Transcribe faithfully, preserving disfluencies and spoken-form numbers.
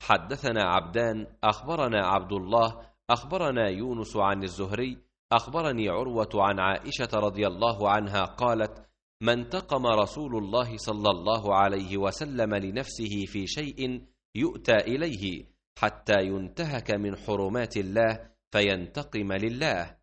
حدثنا عبدان أخبرنا عبد الله أخبرنا يونس عن الزهري أخبرني عروة عن عائشة رضي الله عنها قالت: ما انتقم رسول الله صلى الله عليه وسلم لنفسه في شيء يؤتى إليه حتى ينتهك من حرمات الله فينتقم لله،